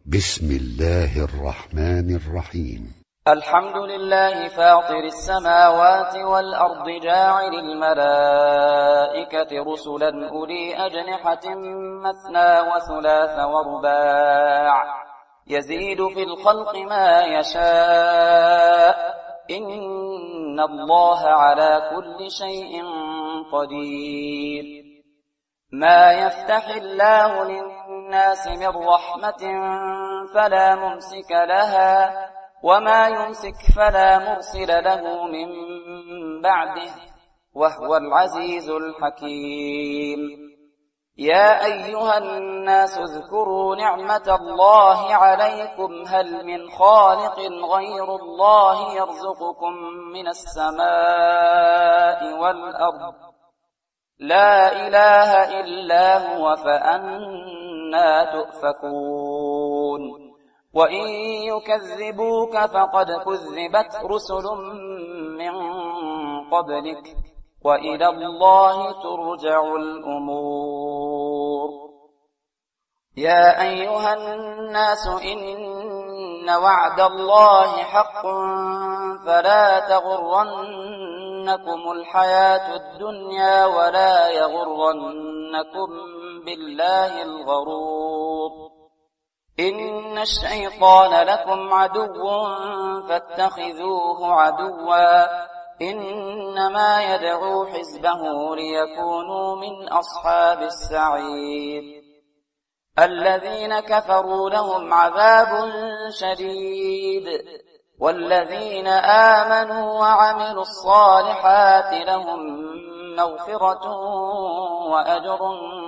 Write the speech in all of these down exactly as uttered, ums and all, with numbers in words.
بسم الله الرحمن الرحيم. الحمد لله فاطر السماوات والأرض جاعل الملائكة رسلا أولي أجنحة مثنى وثلاث ورباع يزيد في الخلق ما يشاء إن الله على كل شيء قدير. ما يفتح الله للناس من رحمة فلا ممسك لها وما يمسك فلا مرسل له من بعده وهو العزيز الحكيم. يا أيها الناس اذكروا نعمة الله عليكم هل من خالق غير الله يرزقكم من السماء والأرض لا إله إلا هو فأنى تؤفكون. وإن يكذبوك فقد كذبت رسل من قبلك وإلى الله ترجع الأمور. يا أيها الناس إن وعد الله حق فلا تغرنكم الحياة الدنيا ولا يغرنكم بالله الغرور. إن الشيطان لكم عدو فاتخذوه عدوا إنما يدعو حزبه ليكونوا من أصحاب السعير. الذين كفروا لهم عذاب شديد والذين آمنوا وعملوا الصالحات لهم مغفرة وأجر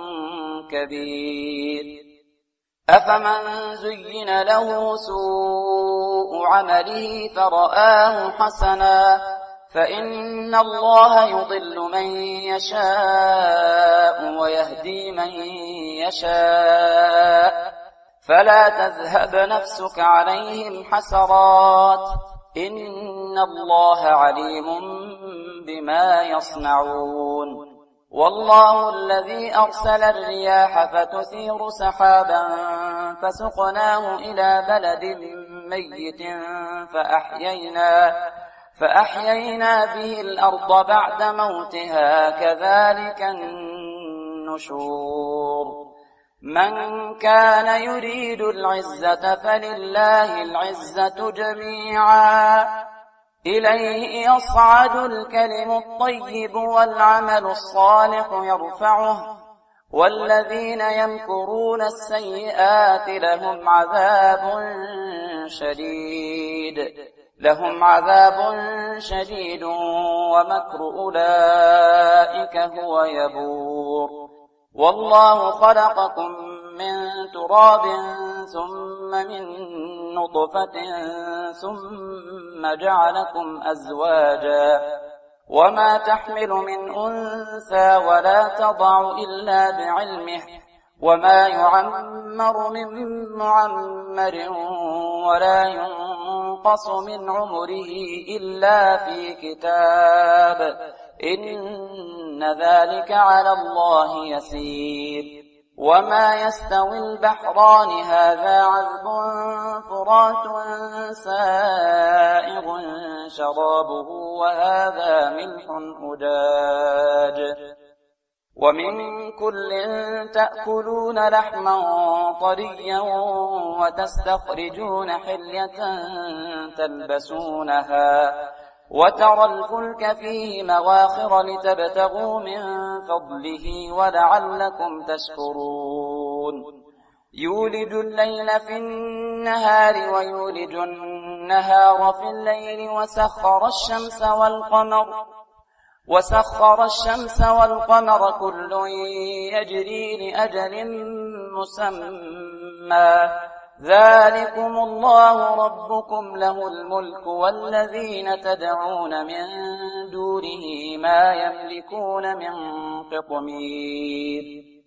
كبير. أفمن زين له سوء عمله فرآه حسنا فإن الله يضل من يشاء ويهدي من يشاء فلا تذهب نفسك عليهم حسرات إن الله عليم بما يصنعون. والله الذي أرسل الرياح فتثير سحابا فسقناه إلى بلد ميت فأحيينا, فأحيينا به الأرض بعد موتها كذلك النشور. من كان يريد العزة فلله العزة جميعا إليه يصعد الكلم الطيب والعمل الصالح يرفعه والذين يمكرون السيئات لهم عذاب شديد لهم عذاب شديد ومكر أولئك هو يبور. والله خلقكم من تراب ثم من نطفة ثم جعلكم أزواجا وما تحمل من أنثى ولا تضع إلا بعلمه وما يعمر من معمر ولا ينقص من عمره إلا في كتاب إن ذلك على الله يسير. وما يستوي البحران هذا عذب فرات سائغ شرابه وهذا ملح أجاج ومن كل تأكلون لحما طريا وتستخرجون حلية تلبسونها وترى الفلك فيه مواخر لتبتغوا من فضله ولعلكم تشكرون. يولج الليل في النهار ويولج النهار في الليل وسخر الشمس والقمر وسخر الشمس والقمر كل يجري لأجل مسمى ذلكم الله ربكم له الملك والذين تدعون من دونه ما يملكون من قطمير.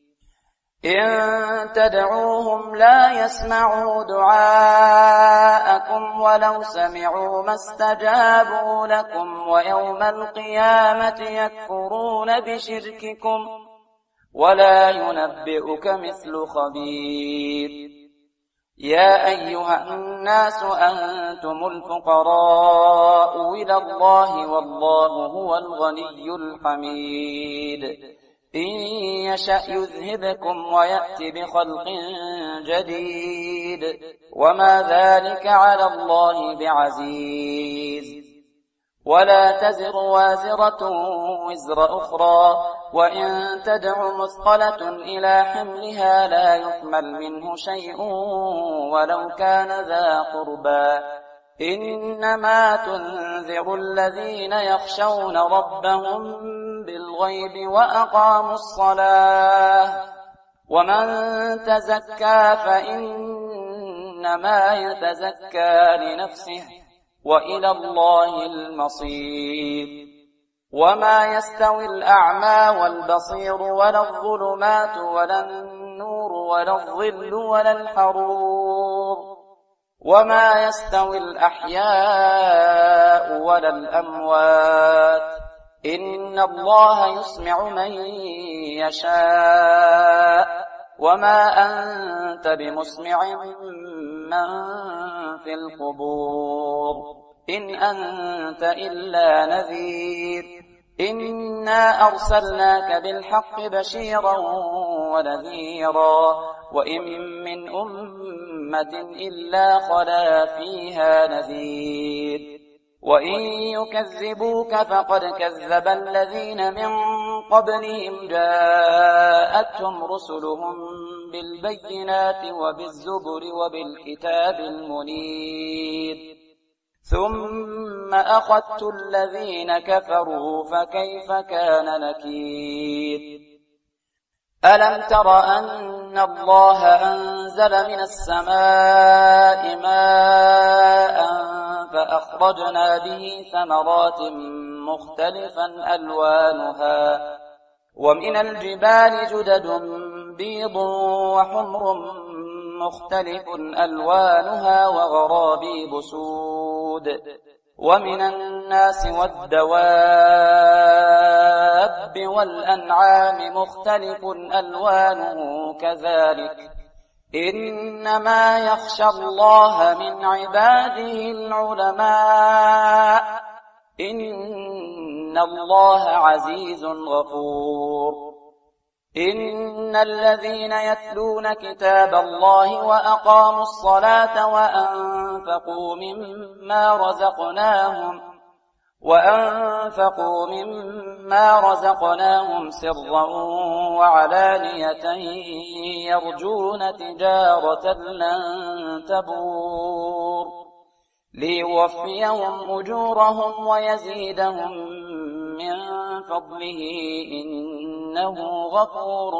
إن تدعوهم لا يسمعوا دعاءكم ولو سمعوا ما استجابوا لكم ويوم القيامة يكفرون بشرككم ولا ينبئك مثل خبير. يا أيها الناس أنتم الفقراء إلى الله والله هو الغني الحميد إن يشأ يذهبكم ويأتي بخلق جديد وما ذلك على الله بعزيز ولا تزر وازرة وزر أخرى وإن تدع مثقلة إلى حملها لا يحمل منه شيء ولو كان ذا قربى إنما تنذر الذين يخشون ربهم بالغيب وأقاموا الصلاة ومن تزكى فإنما يتزكى لنفسه وإلى الله المصير وما يستوي الأعمى والبصير ولا الظلمات ولا النور ولا الظل ولا الحرور وما يستوي الأحياء ولا الأموات إن الله يسمع من يشاء وما أنت بمسمع من في القبور إن أنت إلا نذير إنا أرسلناك بالحق بشيرا ونذيرا وإن من أمة إلا خلا فيها نذير وإن يكذبوك فقد كذب الذين من قبلهم جاءتهم رسلهم بالبينات وبالزبر وبالكتاب المنير ثم أخذت الذين كفروا فكيف كان نكير ألم تر أن الله أنزل من السماء ماء فأخرجنا به ثمرات مختلفا ألوانها ومن الجبال جدد بيض وحمر مختلف ألوانها وغرابيب سود ومن الناس والدواب والأنعام مختلف ألوانه كذلك إنما يخشى الله من عباده العلماء إن الله عزيز غفور إن الذين يتلون كتاب الله وأقاموا الصلاة وأنفقوا مما رزقناهم وأنفقوا مما رزقناهم سرا وعلانية يرجون تجارة لن تبور ليوفيهم أجورهم ويزيدهم من فضله إنه غفور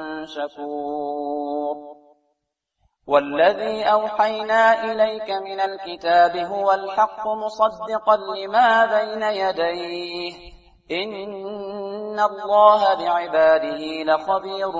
شكور والذي أوحينا إليك من الكتاب هو الحق مصدقا لما بين يديه إن الله بعباده لخبير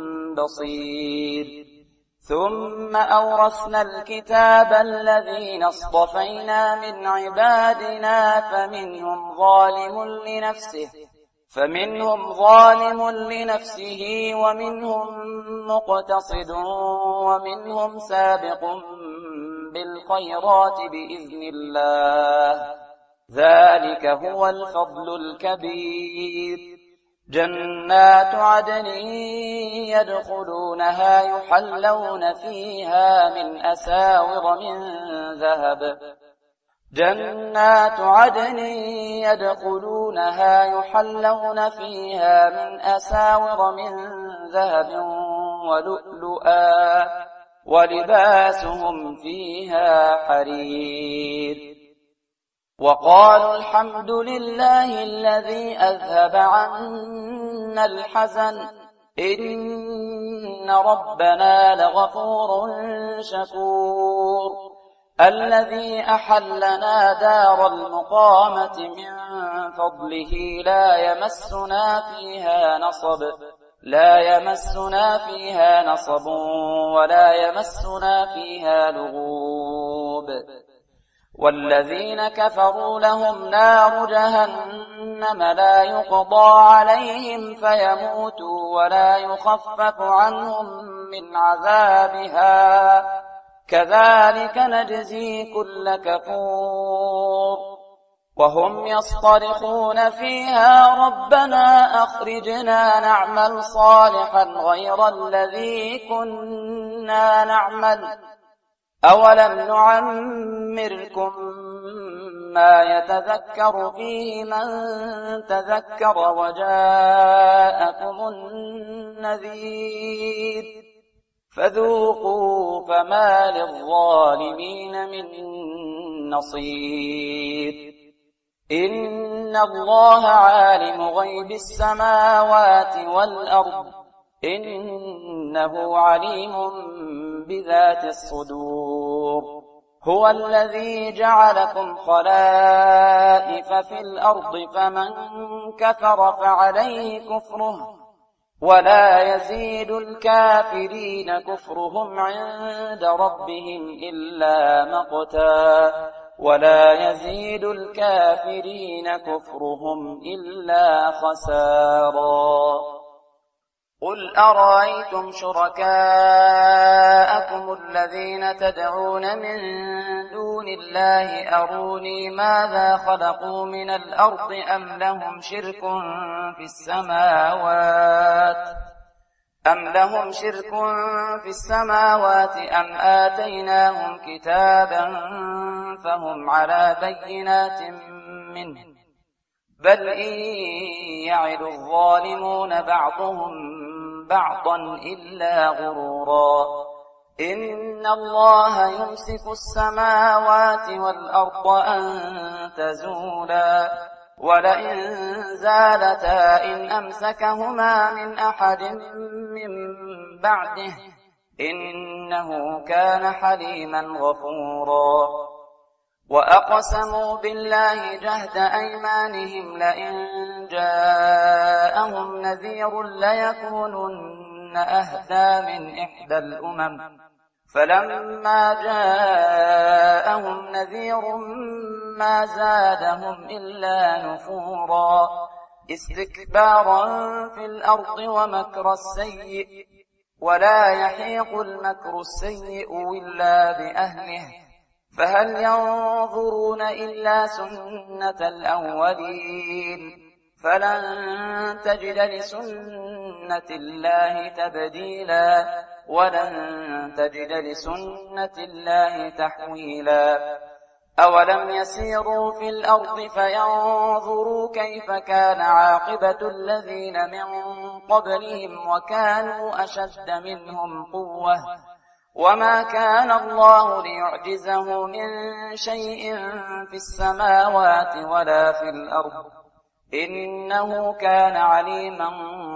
بصير ثم أورثنا الكتاب الذين اصطفينا من عبادنا فمنهم ظالم لنفسه فمنهم ظالم لنفسه ومنهم مقتصد ومنهم سابق بالخيرات بإذن الله ذلك هو الفضل الكبير جنات عدن يدخلونها يحلون فيها من أساور من ذهب جنات عدن يدخلونها يحلون فيها من أساور من ذهب ولؤلؤا ولباسهم فيها حرير وقالوا الحمد لله الذي أذهب عنا الحزن إن ربنا لغفور شكور الذي أحلنا دار المقامة من فضله لا يمسنا فيها نصب لا يمسنا فيها نصب ولا يمسنا فيها لغوب والذين كفروا لهم نار جهنم لا يقضى عليهم فيموتوا ولا يخفف عنهم من عذابها كذلك نجزي كل كفور وهم يصطرخون فيها ربنا أخرجنا نعمل صالحا غير الذي كنا نعمل أولم نعمركم ما يتذكر فيه من تذكر وجاءكم النذير فذوقوا فما للظالمين من نصير إن الله عالم غيب السماوات والأرض إنه عليم بذات الصدور هو الذي جعلكم خلائف في الأرض فمن كفر فعليه كفره ولا يزيد الكافرين كفرهم عند ربهم إلا مقتا ولا يزيد الكافرين كفرهم إلا خسارا قل أرأيتم شركاءكم الذين تدعون من دون الله أروني ماذا خلقوا من الأرض أم لهم شرك في السماوات أم لهم شرك في السماوات أم آتيناهم كتابا فهم على بينات منه بل إن يعد الظالمون بعضهم بعضا إلا غرورا إن الله يمسك السماوات والأرض أن تزولا ولئن زالتا إن أمسكهما من أحد من بعده إنه كان حليما غفورا وأقسموا بالله جهد أيمانهم لئن جاءهم نذير ليكونن أهدى من إحدى الأمم فلما جاءهم نذير ما زادهم إلا نفورا استكبارا في الأرض ومكر السيء ولا يحيق المكر السيء إلا بأهله فهل ينظرون إلا سنة الأولين فلن تجد لسنة الله تبديلا ولن تجد لسنة الله تحويلا أولم يسيروا في الأرض فينظروا كيف كان عاقبة الذين من قبلهم وكانوا أشد منهم قوة وما كان الله ليعجزه من شيء في السماوات ولا في الأرض إنه كان عليما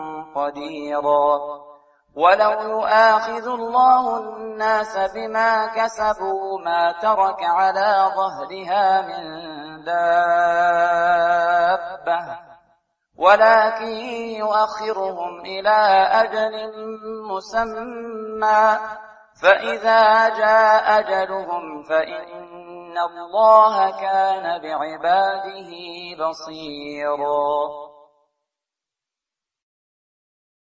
قديرا ولو يؤاخذ الله الناس بما كسبوا ما ترك على ظهرها من دابة ولكن يؤخرهم إلى أجل مسمى فإذا جاء أجلهم فإن الله كان بعباده بصيرا